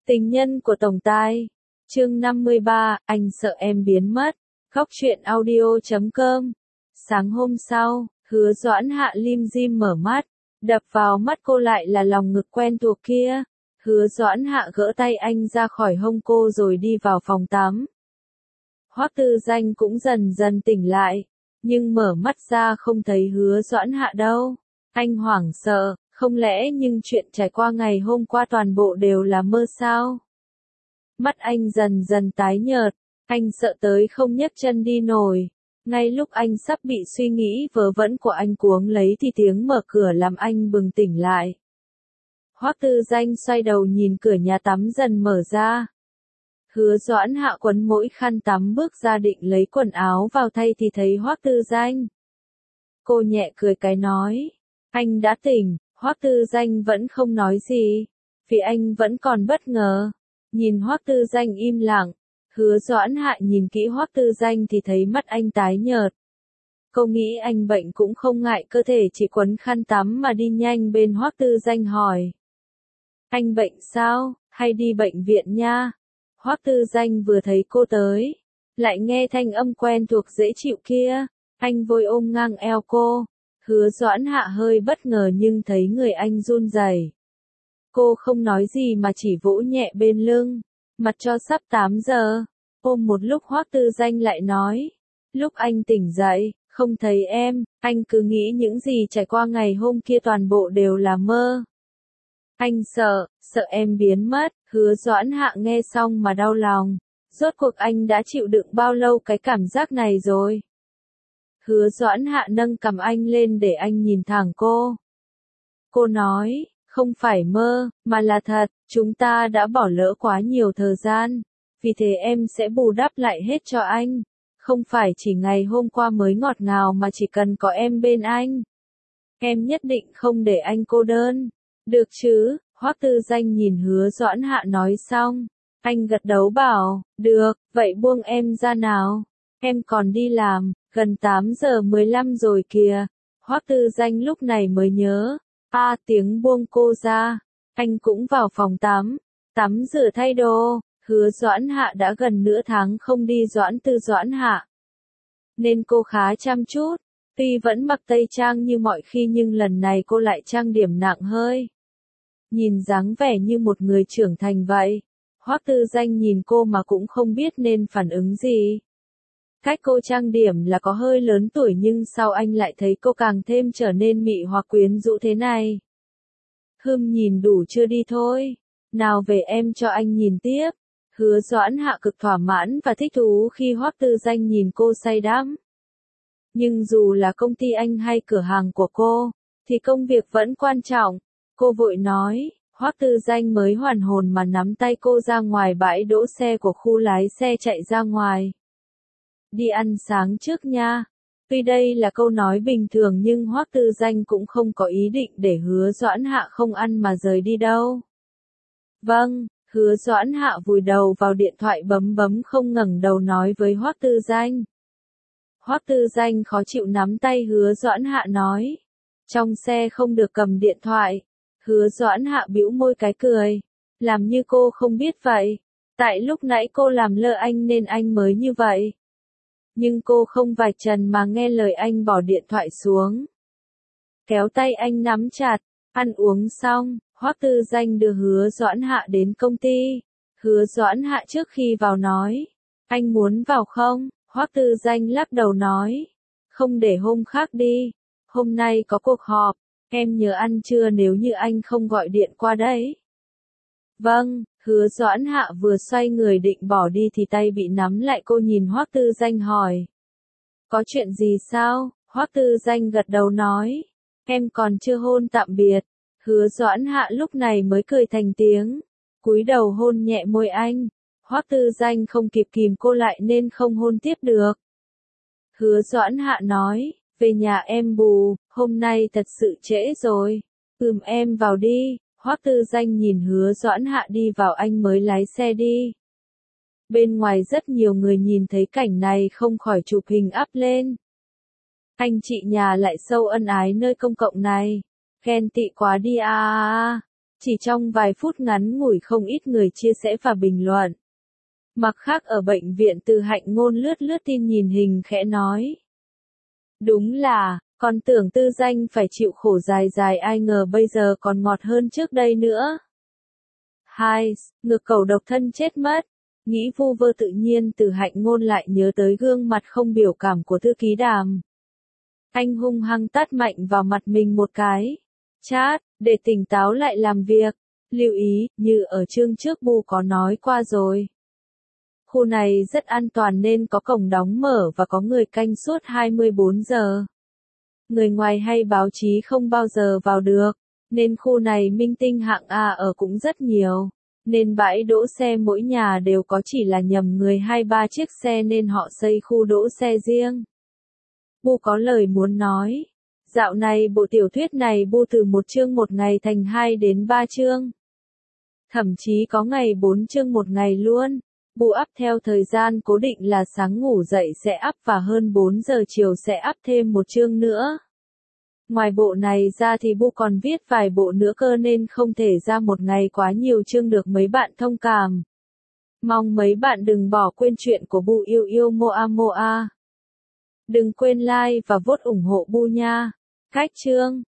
Tình nhân của tổng tài. Chương 53, anh sợ em biến mất. Góc truyện audio.com. Sáng hôm sau, Hứa Doãn Hạ lim dim mở mắt, đập vào mắt cô lại là lòng ngực quen thuộc kia. Hứa Doãn Hạ gỡ tay anh ra khỏi hông cô rồi đi vào phòng tắm. Hoắc Tư Danh cũng dần dần tỉnh lại, nhưng mở mắt ra không thấy Hứa Doãn Hạ đâu. Anh hoảng sợ, không lẽ nhưng chuyện trải qua ngày hôm qua toàn bộ đều là mơ sao? Mắt anh dần dần tái nhợt, anh sợ tới không nhấc chân đi nổi. Ngay lúc anh sắp bị suy nghĩ vớ vẩn của anh cuống lấy thì tiếng mở cửa làm anh bừng tỉnh lại. Hoắc Tư Danh xoay đầu nhìn cửa nhà tắm dần mở ra. Hứa Doãn Hạ quấn mỗi khăn tắm bước ra định lấy quần áo vào thay thì thấy Hoắc Tư Danh. Cô nhẹ cười cái nói, anh đã tỉnh. Hoắc Tư Danh vẫn không nói gì, vì anh vẫn còn bất ngờ. Nhìn Hoắc Tư Danh im lặng, Hứa Doãn Hạ nhìn kỹ Hoắc Tư Danh thì thấy mắt anh tái nhợt. Cô nghĩ anh bệnh cũng không ngại cơ thể chỉ quấn khăn tắm mà đi nhanh bên Hoắc Tư Danh hỏi. Anh bệnh sao, hay đi bệnh viện nha? Hoắc Tư Danh vừa thấy cô tới, lại nghe thanh âm quen thuộc dễ chịu kia, anh vội ôm ngang eo cô. Hứa Doãn Hạ hơi bất ngờ nhưng thấy người anh run rẩy. Cô không nói gì mà chỉ vỗ nhẹ bên lưng, mặt cho sắp 8 giờ. Ôm một lúc Hoắc Tư Danh lại nói, lúc anh tỉnh dậy, không thấy em, anh cứ nghĩ những gì trải qua ngày hôm kia toàn bộ đều là mơ. Anh sợ em biến mất. Hứa Doãn Hạ nghe xong mà đau lòng. Rốt cuộc anh đã chịu đựng bao lâu cái cảm giác này rồi? Hứa Doãn Hạ nâng cằm anh lên để anh nhìn thẳng cô. Cô nói, không phải mơ, mà là thật, chúng ta đã bỏ lỡ quá nhiều thời gian, vì thế em sẽ bù đắp lại hết cho anh. Không phải chỉ ngày hôm qua mới ngọt ngào mà chỉ cần có em bên anh. Em nhất định không để anh cô đơn. Được chứ? Hoắc Tư Danh nhìn Hứa Doãn Hạ nói xong. Anh gật đầu bảo, được, vậy buông em ra nào. Em còn đi làm, gần 8 giờ 15 rồi kìa. Hoắc Tư Danh lúc này mới nhớ. Tiếng buông cô ra. Anh cũng vào phòng tắm rửa thay đồ. Hứa Doãn Hạ đã gần nửa tháng không đi Doãn Hạ, nên cô khá chăm chút. Tuy vẫn mặc tây trang như mọi khi nhưng lần này cô lại trang điểm nặng hơi. Nhìn dáng vẻ như một người trưởng thành vậy. Hoắc Tư Danh nhìn cô mà cũng không biết nên phản ứng gì. Cách cô trang điểm là có hơi lớn tuổi nhưng sao anh lại thấy cô càng thêm trở nên mị hoặc quyến rũ thế này? Nhìn đủ chưa đi thôi. Nào về em cho anh nhìn tiếp. Hứa Doãn Hạ cực thỏa mãn và thích thú khi Hoắc Tư Danh nhìn cô say đắm. Nhưng dù là công ty anh hay cửa hàng của cô, thì công việc vẫn quan trọng. Cô vội nói. Hoắc Tư Danh mới hoàn hồn mà nắm tay cô ra ngoài bãi đỗ xe của khu lái xe chạy ra ngoài. Đi ăn sáng trước nha. Tuy đây là câu nói bình thường nhưng Hoắc Tư Danh cũng không có ý định để Hứa Doãn Hạ không ăn mà rời đi đâu. Vâng, Hứa Doãn Hạ vùi đầu vào điện thoại bấm không ngẩng đầu nói với Hoắc Tư Danh. Hoắc Tư Danh khó chịu nắm tay Hứa Doãn Hạ nói. Trong xe không được cầm điện thoại. Hứa Doãn Hạ bĩu môi cái cười. Làm như cô không biết vậy. Tại lúc nãy cô làm lơ anh nên anh mới như vậy. Nhưng cô không vạch trần mà nghe lời anh bỏ điện thoại xuống. Kéo tay anh nắm chặt. Ăn uống xong, Hoắc Tư Danh đưa Hứa Doãn Hạ đến công ty. Hứa Doãn Hạ trước khi vào nói. Anh muốn vào không? Hoắc Tư Danh lắc đầu nói. Không để hôm khác đi. Hôm nay có cuộc họp. Em nhớ ăn trưa nếu như anh không gọi điện qua đấy. Vâng. Hứa Doãn Hạ vừa xoay người định bỏ đi thì tay bị nắm lại cô nhìn Hoắc Tư Danh hỏi. Có chuyện gì sao? Hoắc Tư Danh gật đầu nói. Em còn chưa hôn tạm biệt. Hứa Doãn Hạ lúc này mới cười thành tiếng. Cúi đầu hôn nhẹ môi anh. Hoắc Tư Danh không kịp kìm cô lại nên không hôn tiếp được. Hứa Doãn Hạ nói. Về nhà em bù, hôm nay thật sự trễ rồi. Em vào đi. Hoắc Tư Danh nhìn Hứa Doãn Hạ đi vào anh mới lái xe đi. Bên ngoài rất nhiều người nhìn thấy cảnh này không khỏi chụp hình up lên. Anh chị nhà lại sâu ân ái nơi công cộng này. Ghen tị quá đi à. Chỉ trong vài phút ngắn ngủi không ít người chia sẻ và bình luận. Mặt khác ở bệnh viện Từ Hạnh Ngôn lướt lướt tin nhìn hình khẽ nói. Đúng là, con tưởng Tư Danh phải chịu khổ dài dài ai ngờ bây giờ còn ngọt hơn trước đây nữa. 2. Ngược cầu độc thân chết mất. Nghĩ vu vơ tự nhiên Từ Hạnh Ngôn lại nhớ tới gương mặt không biểu cảm của thư ký Đàm. Anh hung hăng tát mạnh vào mặt mình một cái. Chát, để tỉnh táo lại làm việc. Lưu ý, như ở chương trước Bu có nói qua rồi. Khu này rất an toàn nên có cổng đóng mở và có người canh suốt 24 giờ. Người ngoài hay báo chí không bao giờ vào được, nên khu này minh tinh hạng A ở cũng rất nhiều. Nên bãi đỗ xe mỗi nhà đều có chỉ là nhầm người 2-3 chiếc xe nên họ xây khu đỗ xe riêng. Bu có lời muốn nói. Dạo này bộ tiểu thuyết này Bu từ một chương một ngày thành 2 đến 3 chương. Thậm chí có ngày 4 chương một ngày luôn. Bu up theo thời gian cố định là sáng ngủ dậy sẽ up và hơn 4 giờ chiều sẽ up thêm một chương nữa. Ngoài bộ này ra thì Bu còn viết vài bộ nữa cơ nên không thể ra một ngày quá nhiều chương được mấy bạn thông cảm. Mong mấy bạn đừng bỏ quên chuyện của Bu yêu yêu Moa Moa. Đừng quên like và vote ủng hộ Bu nha. Cách chương